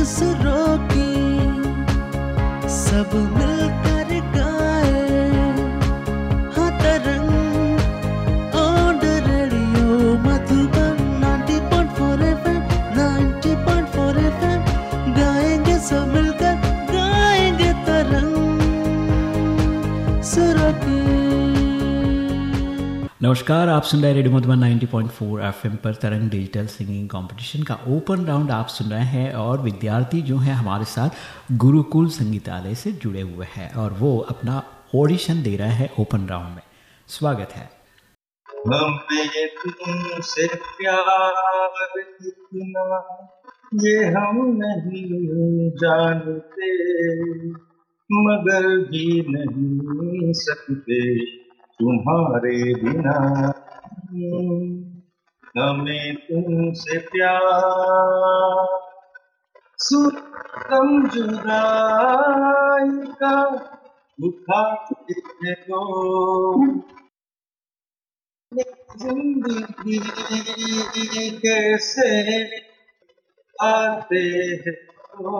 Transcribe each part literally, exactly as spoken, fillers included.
सुरों की सब मिलकर गाए, हाँ Tarang on the radio Madhuban ninety point four FM, ninety point four FM गाएंगे सब मिलकर, गाएंगे तरंग सुरों की। नमस्कार, आप सुन रहे हैं radio Madhuban ninety point four FM पर तरंग डिजिटल सिंगिंग कंपटीशन का ओपन राउंड आप सुन रहे हैं और विद्यार्थी जो हैं हमारे साथ गुरुकुल संगीतालय से जुड़े हुए हैं और वो अपना ऑडिशन दे रहे हैं ओपन राउंड में। स्वागत है। हमें तुमसे प्यार कितना ये हम नहीं जानते, मगर जी नहीं सकते तुम्हारे बिना। हमें तुमसे प्यार सुगम जुदाई का उठाते हो, जिंदगी कैसे आते हो,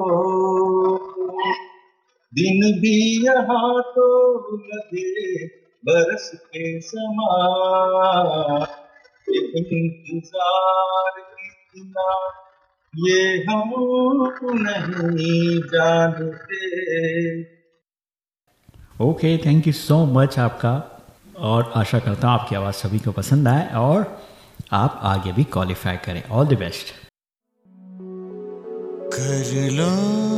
दिन भी यहाँ तो लगे बरस के समान, इंतजार कितना ये हम नहीं जानते। Okay, thank you so much आपका, और आशा करता हूँ आपकी आवाज़ सभी को पसंद आए और आप आगे भी क्वालिफाई करें। All the best. कर लो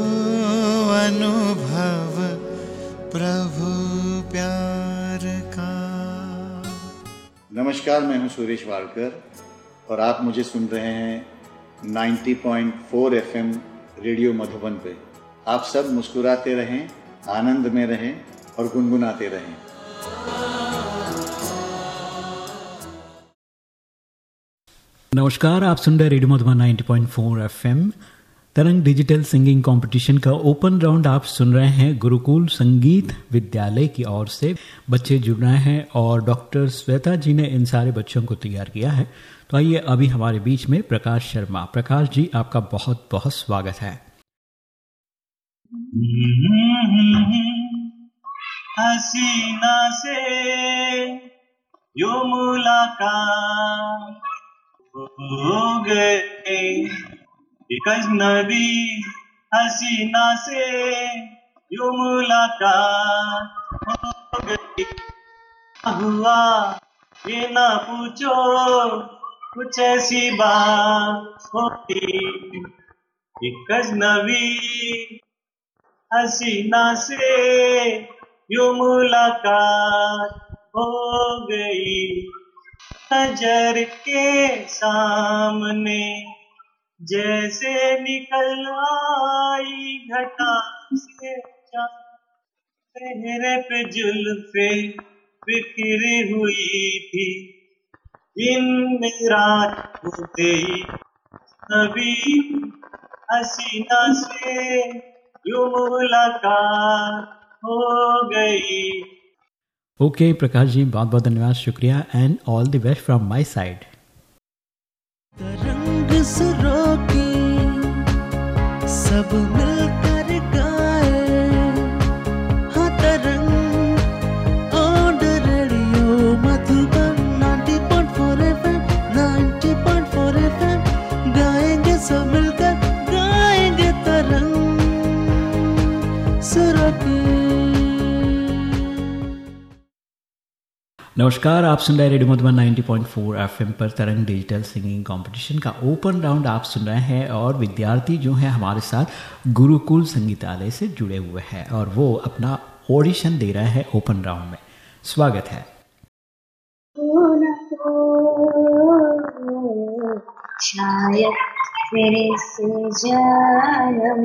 अनुभव प्रभु प्यार का। नमस्कार, मैं हूं सुरेश वाडकर और आप मुझे सुन रहे हैं ninety point four FM radio Madhuban पे। आप सब मुस्कुराते रहें, आनंद में रहें और गुनगुनाते रहें। नमस्कार, आप सुन रहे radio Madhuban ninety point four FM Tarang digital singing competition का ओपन राउंड आप सुन रहे हैं गुरुकुल संगीत विद्यालय की ओर से। बच्चे जुड़ रहे हैं और डॉक्टर श्वेता जी ने इन सारे बच्चों को तैयार किया है। तो आइए, अभी हमारे बीच में प्रकाश शर्मा। प्रकाश जी, आपका बहुत बहुत स्वागत है। हसीना से यो मुलाकात हो गई, एक अजनबी हसीना से यो मुलाकात हो गई। हुआ ये ना पूछो, कुछ ऐसी बात होती, एक अजनबी हसीना से यो मुलाकात हो गई। नजर के सामने जैसे निकल आई घटा से चेहरे पे जुल्फे बिखरी हुई थी, दिन रात हो गई, अभी हसीना से यूं मुलाकात हो गई। ओके प्रकाश जी, बहुत बहुत धन्यवाद, शुक्रिया and all the best from my side. Tarang सुरों की सब मिलकर गाए, हाँ Tarang on the radio Madhuban ninety point four FM, ninety point four FM गाएंगे सब मिलकर, गाएंगे तरंग सुरों की। नमस्कार, आप सुन रहे हैं radio Madhuban ninety point four FM पर तरंग डिजिटल सिंगिंग कंपटीशन का ओपन राउंड आप सुन रहे हैं और विद्यार्थी जो हैं हमारे साथ गुरुकुल संगीतालय से जुड़े हुए हैं और वो अपना ऑडिशन दे रहे हैं ओपन राउंड में। स्वागत है। शायद तेरे से जन्म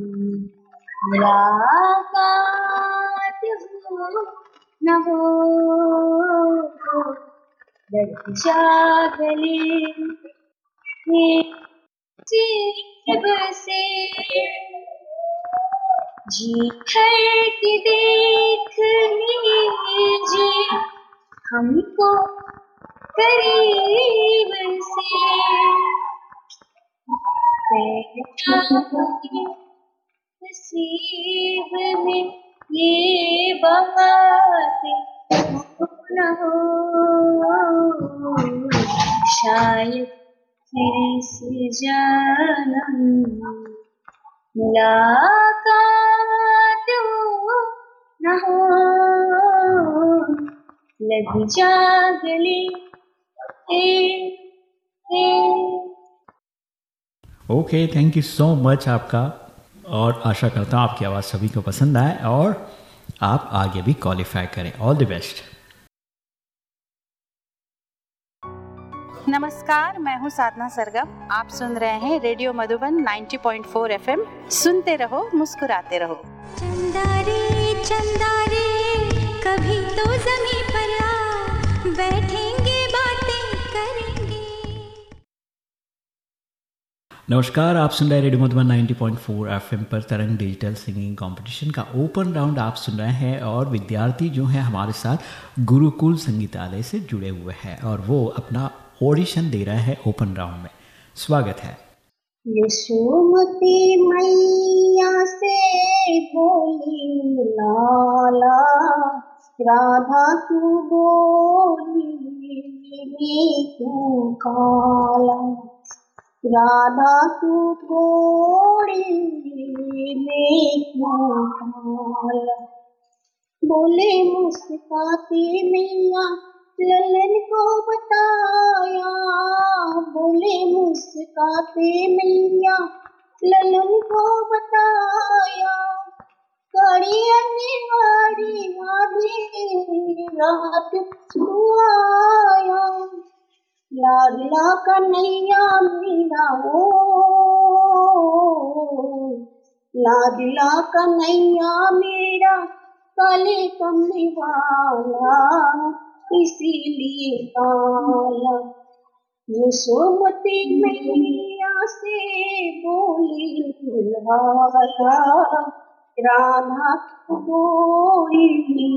मुलाकात हो न हो, दर्द जागले जीव से जी भर के देख लीजिए हमको करीब से, पहचाने नसीब में ये बातें न हो, शायद फिर इस जन्म मुलाकात न हो, लग जा गले okay, thank you so much आपका, और आशा करता हूँ आपकी आवाज़ सभी को पसंद आए और आप आगे भी क्वालिफाई करें। All the best. नमस्कार, मैं हूँ साधना सरगम। आप सुन रहे हैं रेडियो मधुबन नब्बे पॉइंट चार एफएम। सुनते रहो, मुस्कुराते रहो। चंदा रे चंदा रे कभी तो ज़मीं पर आ, बैठेंगे बातें करेंगे। नमस्कार, आप सुन रहे हैं रेडियो मधुबन नब्बे पॉइंट चार एफएम पर तरंग डिजिटल सिंगिंग कंपटीशन का ओपन राउंड आप सुन रहे हैं, और विद्यार्थी जो हैं हमारे साथ गुरुकुल संगीतालय से जुड़े हुए हैं और वो अपना ऑडिशन दे रहे हैं ओपन राउंड में। स्वागत है। यशोमती मैया से बोली लाला, राधा क्यों बोली क्यों काला, राधा क्यों बोली क्यों काला। बोले मुस्काती मैया ललन को बताया, बोले मुस्काते मैया ललन को बताया, कड़ी अनिवारी आधी रात आया, लाडला कन्हैया मेरा हो, लाडला कन्हैया मेरा काले कमली वाला, इसीलिए काला। यशोमती मैया से बोली लाला, राधा बोली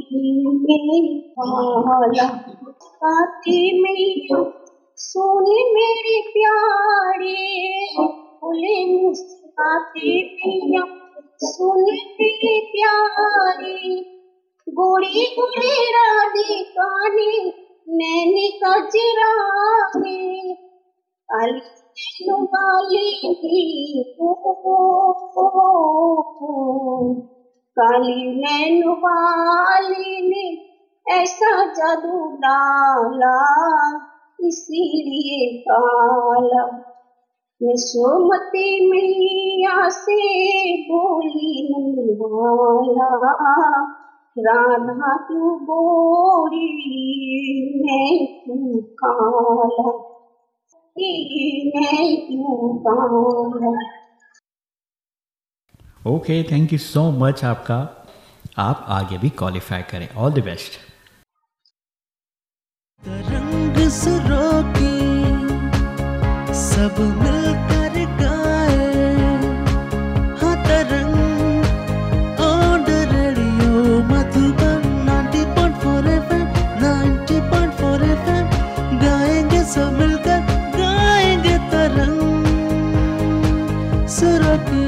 काला। काती मैया सोने मेरे प्यारे, बोले मुस्काते मैया सोने मेरे प्यारे, गोरी गोरी राधिका ने नैनी कजरा में, काली नैनो वाली हो, काली नैनो वाली ने ऐसा जादू डाला, इसीलिए काला। यशोमती मैया से बोली नंदवाला, राधा क्यों बोली मैं क्यों काला, मैं क्यों काला। Okay, thank you so much आपका, आप आगे भी क्वालिफाई करें। All the best. तरंग सुरों की सब मिलकर गाए, हाँ तरंग ऑन रेडियो मधुबन नब्बे पॉइंट चार एफएम, नब्बे पॉइंट चार एफएम, गाएंगे सब मिलकर, गाएंगे तरंग सुरों की।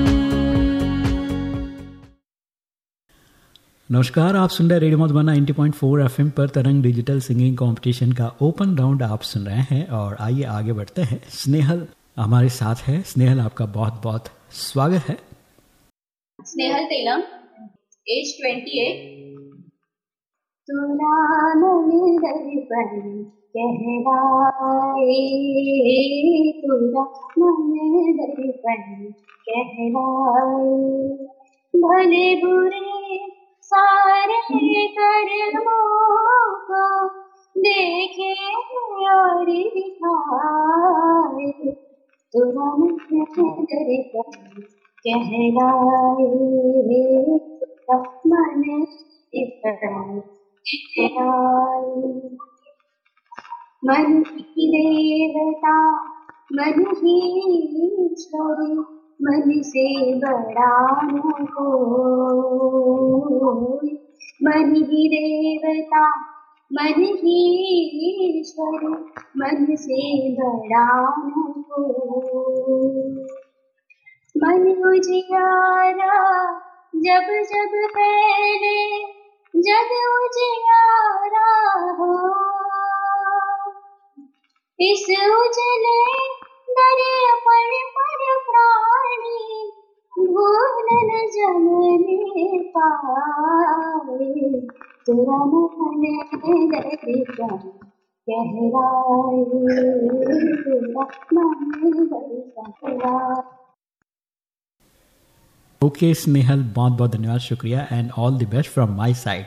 नमस्कार, आप सुन रहे रेडियो मधुबन नब्बे पॉइंट चार एफएम पर तरंग डिजिटल सिंगिंग कंपटीशन का ओपन राउंड आप सुन रहे हैं, और आइए आगे बढ़ते हैं। स्नेहल हमारे साथ है। स्नेहल, आपका बहुत बहुत स्वागत है। स्नेहल तेलम, एज अट्ठाईस। तुरा मन दर्पण कहलाए, तुरा मन दर्पण कहलाए, भले बुरे सारे कर्मों को देखे और दिखाए, तुरा मन दर्पण कहलाए, तुरा मन दर्पण कहलाए। मन की देवता मन ही ईश्वर, मन से बड़ा न कोई, मन ही देवता मन ही ईश्वर, मन से बड़ा न कोई। उजियारा जब जब पहले जग उजियारा हो, इस उजले दरिया पर पर प्राणी भूल न जमने पाए, तेरा मोहन दरिया कहलाए, तेरा मन बरसाए। ओके स्नेहल, बहुत बहुत धन्यवाद, शुक्रिया and all the best from my side.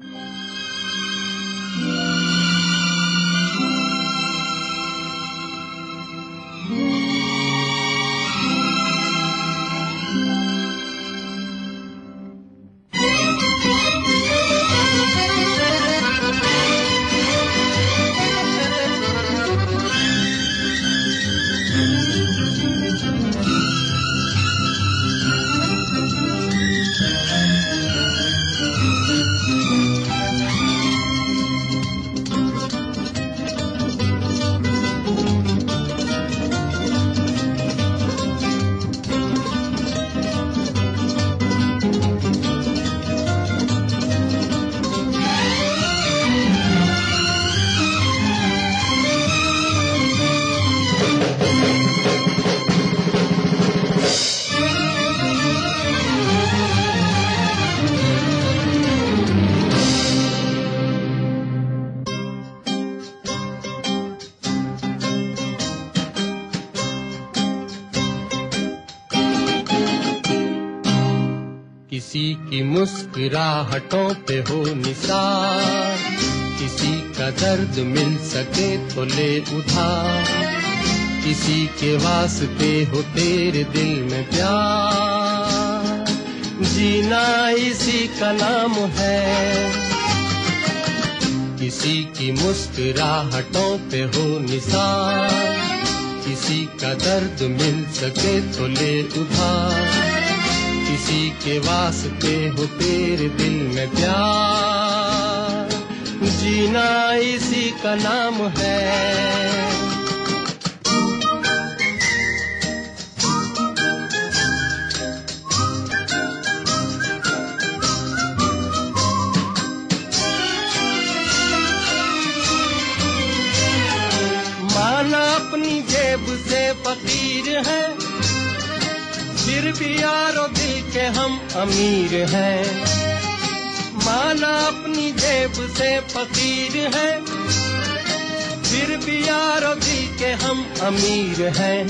किसी की मुस्कुराहटों पे हो निसार, किसी का दर्द मिल सके तो ले उधार, किसी के वास्ते हो तेरे दिल में प्यार, जीना इसी का नाम है। किसी की मुस्कुराहटों पे हो निसार, किसी का दर्द मिल सके तो ले उधार, किसी के वास्ते हो तेरे दिल में प्यार, जीना इसी का नाम है। माना अपनी जेब से फकीर है, फिर भी यारो दिल के हम अमीर हैं। माना अपनी जेब से फकीर है, फिर भी यारो दिल के हम अमीर हैं।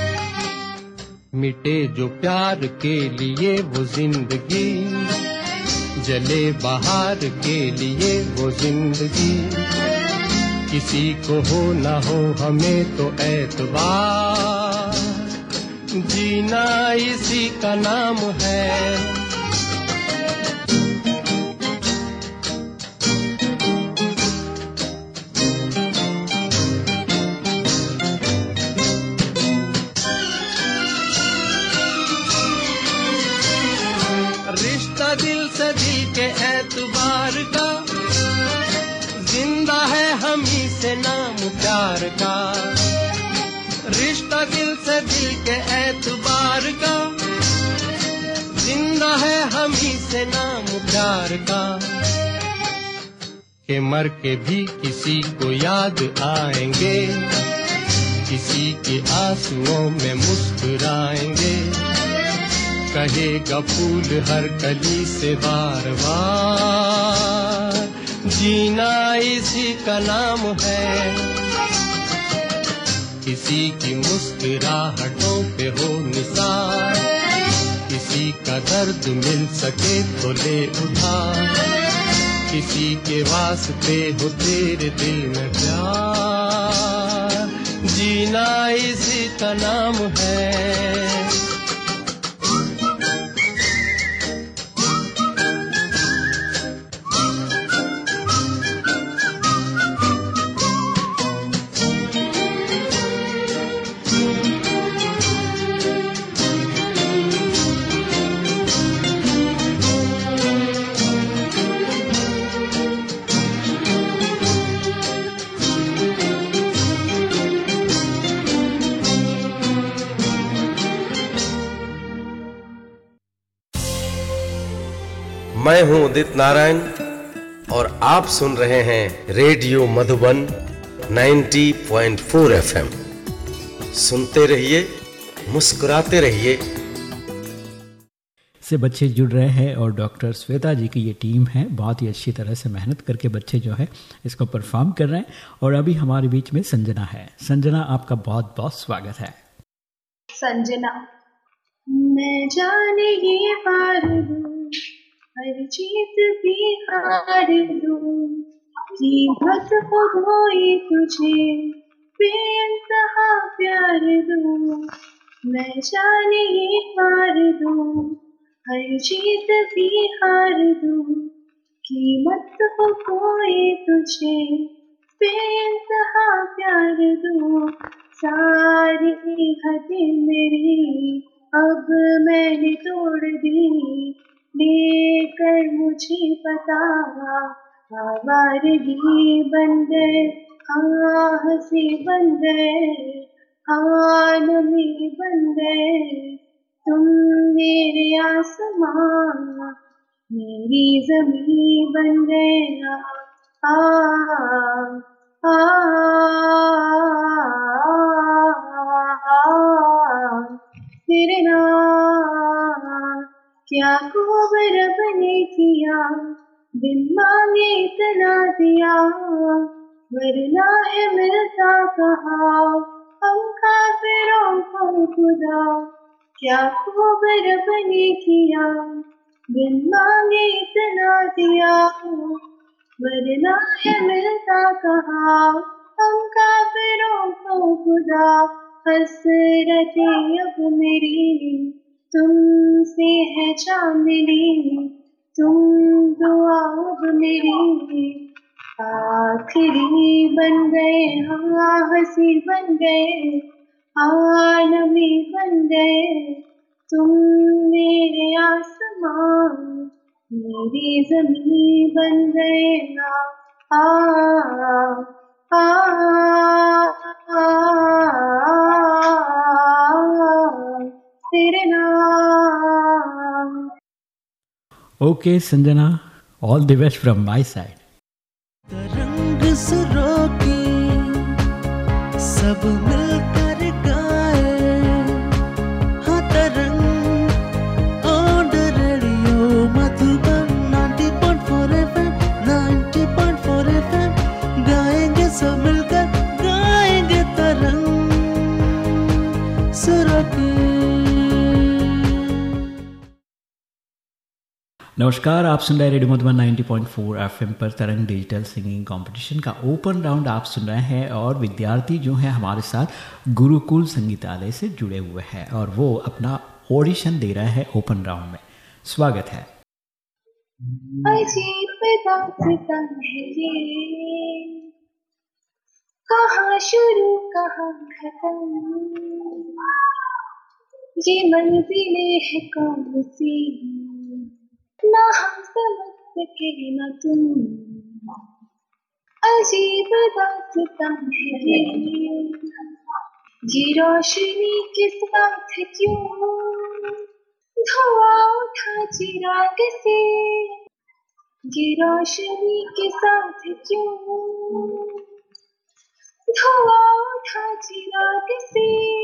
मिटे जो प्यार के लिए वो जिंदगी, जले बहार के लिए वो जिंदगी, किसी को हो ना हो हमें तो एतबार, जीना इसी का नाम है। रिश्ता दिल से दिल के एतबार का, जिंदा है हम ही से नाम प्यार का। रिश्ता दिल से दिल के एतबार का, जिंदा है हम ही से नाम प्यार का। के मर के भी किसी को याद आएंगे, किसी के आंसुओं में मुस्कुराएंगे, कहेगा फूल हर कली से बार बार, जीना इसी का नाम है। किसी की मुस्कुराहटों पे हो निसार, किसी का दर्द मिल सके तो ले उधार, किसी के वास्ते हो तेरे दिल में प्यार, जीना इसी का नाम है। मैं हूं उदित नारायण और आप सुन रहे हैं रेडियो मधुबन नब्बे पॉइंट चार एफएम। सुनते रहिए, मुस्कुराते रहिए। से बच्चे जुड़ रहे हैं और डॉक्टर श्वेता जी की ये टीम है, बहुत ही अच्छी तरह से मेहनत करके बच्चे जो है इसको परफॉर्म कर रहे हैं। और अभी हमारे बीच में संजना है। संजना, आपका बहुत बहुत स्वागत है। संजना, मैं जाने ये पार दूं, हर जीत भी हार दूं, कीमत हो गई तुझे बेइंतहा प्यार दूं। मैं जाने ये पार दूं, हर जीत भी हार दूं, कीमत हो कोई तुझे बेइंतहा प्यार दूं। सारी हदें मेरी अब मैंने तोड़ दी, लेकर मुझे पता आवारगी बन गए, हाँ हंसी बन गए, हाँ नमी बन गए। तुम मेरे आसमां, मेरी ज़मीं बन गए। आ आ तेरे नाम क्या कोबर बने किया, बिन मांगे इतना दिया, वरना है मिलता कहाँ हम काफिरों को खुदा। क्या कोबर बने किया, बिन मांगे इतना दिया, वरना है मिलता कहाँ हम काफिरों को खुदा। हसरतें अब मेरी तुमसे है जा मिली, तुम दुआ अब मेरी आखिरी बन गए, हाँ हंसी बन गए, हाँ नमी बन गए। तुम मेरे आसमां, मेरी ज़मीं बन गए। आ आ आ तेरे नाम। Okay Sanjana, all the best from my side. Tarang सुरों की सब मिलकर गाए, हाँ तरंग ऑन रेडियो मधुबन नब्बे पॉइंट चार एफएम, नब्बे पॉइंट चार एफएम। गाएंगे सब मिलकर, गाएंगे तरंग सुरों की। नमस्कार, आप सुन रहे हैं रेडियो मधुबन नब्बे पॉइंट चार एफएम पर तरंग डिजिटल सिंगिंग कंपटीशन का ओपन राउंड आप सुन रहे हैं। और विद्यार्थी जो हैं हमारे साथ गुरुकुल संगीतालय से जुड़े हुए हैं और वो अपना ऑडिशन दे रहे हैं ओपन राउंड में। स्वागत है। अजीब दास्तां है ये, कहाँ शुरू कहाँ खत्म, ये मंजिलें है कौन सी, ना हम समझ सके ना तुम। अजीब दास्तां है ये, ये रोशनी के साथ क्यों धुआं उठा चिराग से, ये रोशनी के साथ क्यों धुआं उठा चिराग से।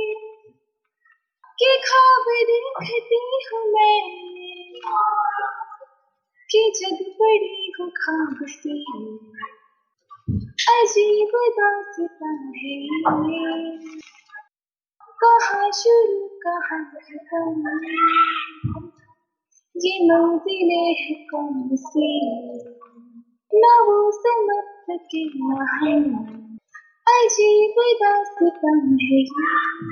कि ख्वाब देखती हूँ मैं, कि जग पड़ी हूँ ख्वाब से। अजीब दास्तां है ये, कहाँ शुरू कहाँ खत्म, ये मंजिलें है कौन सी, ना वो समझ सके ना हम। अजीब दास्तां है ये।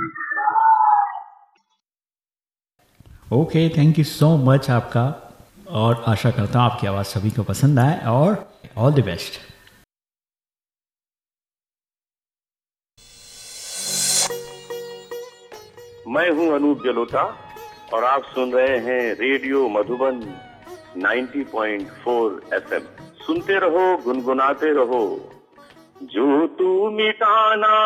Okay, thank you so much आपका, और आशा करता हूँ आपकी आवाज़ सभी को पसंद आए और ऑल द बेस्ट। मैं हूं अनूप जलोटा और आप सुन रहे हैं रेडियो मधुबन नब्बे पॉइंट चार एफएम। सुनते रहो, गुनगुनाते रहो, जो तू मिटाना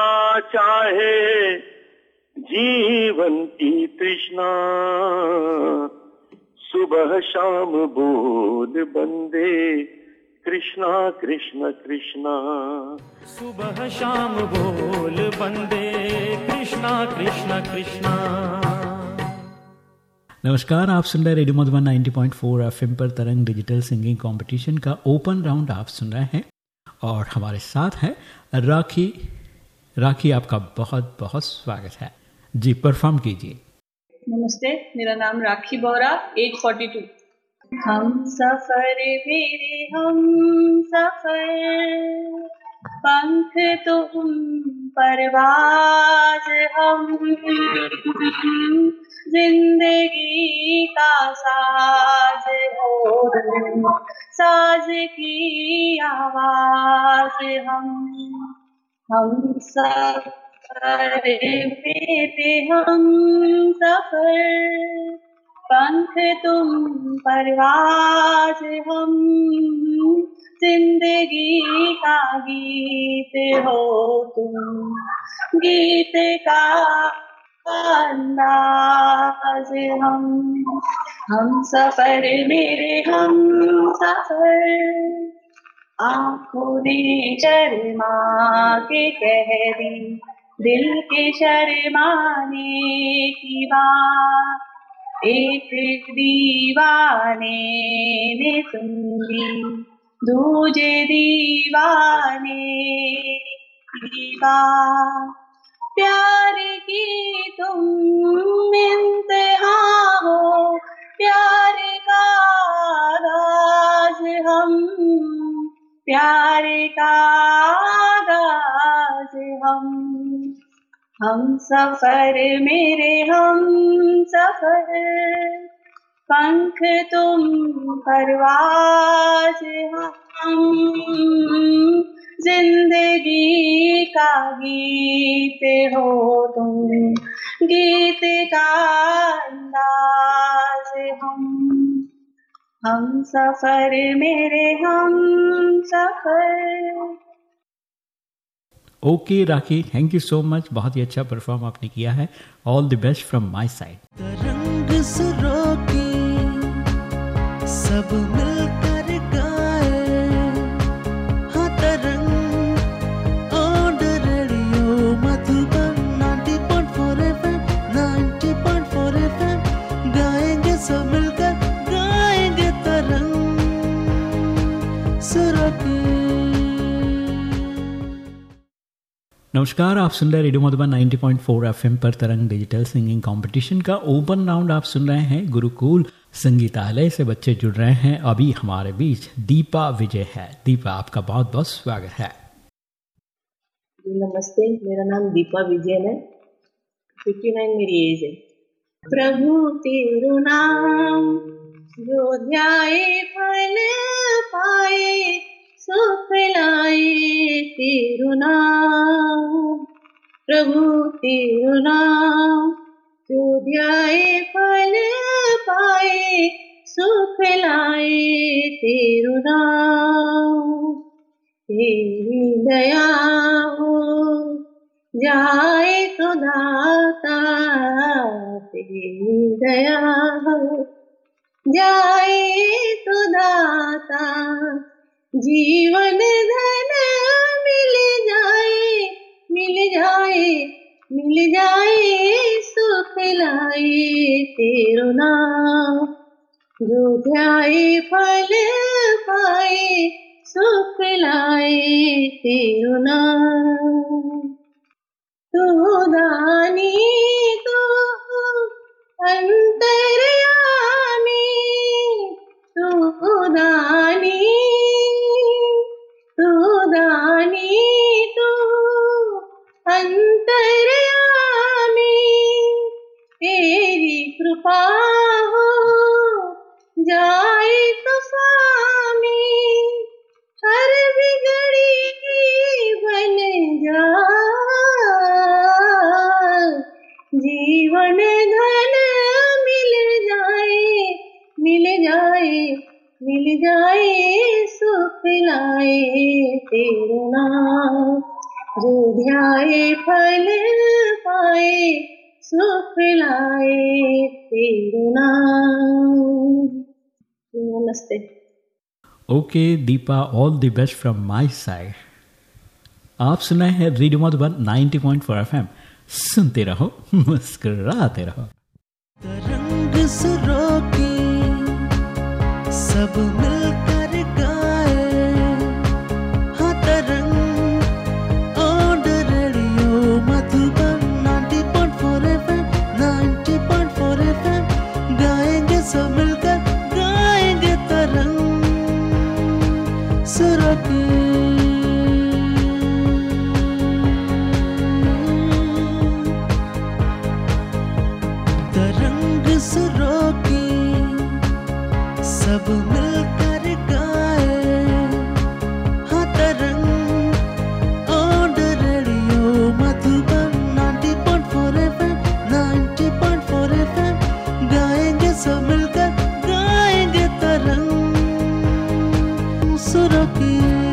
चाहे जीवन की तृष्णा, सुबह शाम बोल बंदे कृष्णा कृष्ण कृष्णा। सुबह शाम बोल बंदे कृष्णा कृष्ण कृष्णा। नमस्कार, आप सुन रहे रेडियो मधुबन नब्बे पॉइंट चार एफएम पर तरंग डिजिटल सिंगिंग कंपटीशन का ओपन राउंड आप सुन रहे हैं और हमारे साथ है राखी। राखी, आपका बहुत बहुत स्वागत है जी, परफॉर्म कीजिए। नमस्ते, मेरा नाम राखी बोरा, एज बयालीस। हम सफर मेरे हम सफर, पंख तुम परवाज हम, जिंदगी का साज हो तुम, साज की आवाज हम। हम सफर मेरे हम सफर, पंख तुम परवाज हम, जिंदगी का गीत हो तुम, गीत का अंदाज हम। हम सफर मेरे हम सफर, आँखों ने शर्मा के कह दी दिल के शर्माने की बात, एक दीवाने ने सुन ली दूजे दीवाने की बात। प्यार की तुम इंतहा हो, प्यार का आगाज हम, प्यार का आगाज हम। हम सफर मेरे हम सफर, पंख तुम परवाज हम, जिंदगी का गीत हो तुम, गीत का अंदाज हम। हम सफर मेरे हम सफर। Okay Rakhi, thank you so much, बहुत ही अच्छा परफॉर्म आपने किया है। All the best from my side. Tarang सुरों की सब मिलकर गाए, हाँ तरंग ऑन रेडियो मधुबन नब्बे पॉइंट चार एफएम, नब्बे पॉइंट चार एफएम, गाएंगे सब मिलकर, गाएंगे तरंग सुरों की। नमस्कार, आप सुन रहे रेडियो मधुबन नब्बे पॉइंट चार एफएम पर तरंग डिजिटल सिंगिंग कंपटीशन का ओपन राउंड आप सुन रहे हैं। गुरुकुल संगीतालय से बच्चे जुड़ रहे हैं। अभी हमारे बीच दीपा विजय है। दीपा, आपका बहुत बहुत स्वागत है। नमस्ते, मेरा नाम दीपा विजय है, उनसठ मेरी एज है। प्रभु तेरो नाम जो ध्याए फल पाए, सुख लाए तेरो नाम। प्रभु तेरो नाम जो ध्याए फल पाए, सुख लाए तेरो नाम। तेरी दया हो जाए तो दाता, तेरी दया हो जाए तो दाता, जीवन धन मिल जाए, मिल जाए, मिल जाए, सुख लाए तेरो नाम। जो ध्याए फल पाए, सुख लाए तेरो नाम। तू दानी तू अंतर्यामी, तू दानी तू दानी तू अंतर्यामी, तेरी कृपा हो जाए तो स्वामी, हर बिगड़ी बन जा, जीवन धन मिल जाए, मिल जाए, मिल जाए, सुख लाए तेरो नाम। जो ध्याए फल पाए, सुख लाए तेरो नाम। नमस्ते। Okay Deepa, all the best from my side. आप सुनाए हैं radio Madhuban ninety point four FM, सुनते रहो मुस्कुराते रहो। तरंग सुरों की सब मिलकर गाए, हाँ Tarang on radio Madhuban ninety point four FM, ninety point four FM गाएंगे सब मिलकर, गाएंगे तरंग सुरों की। सुरों की सब मिलकर गाए, हाँ Tarang on radio Madhuban ninety point four FM, ninety point four FM गाएंगे सब मिलकर, गाएंगे तरंग सुरों की।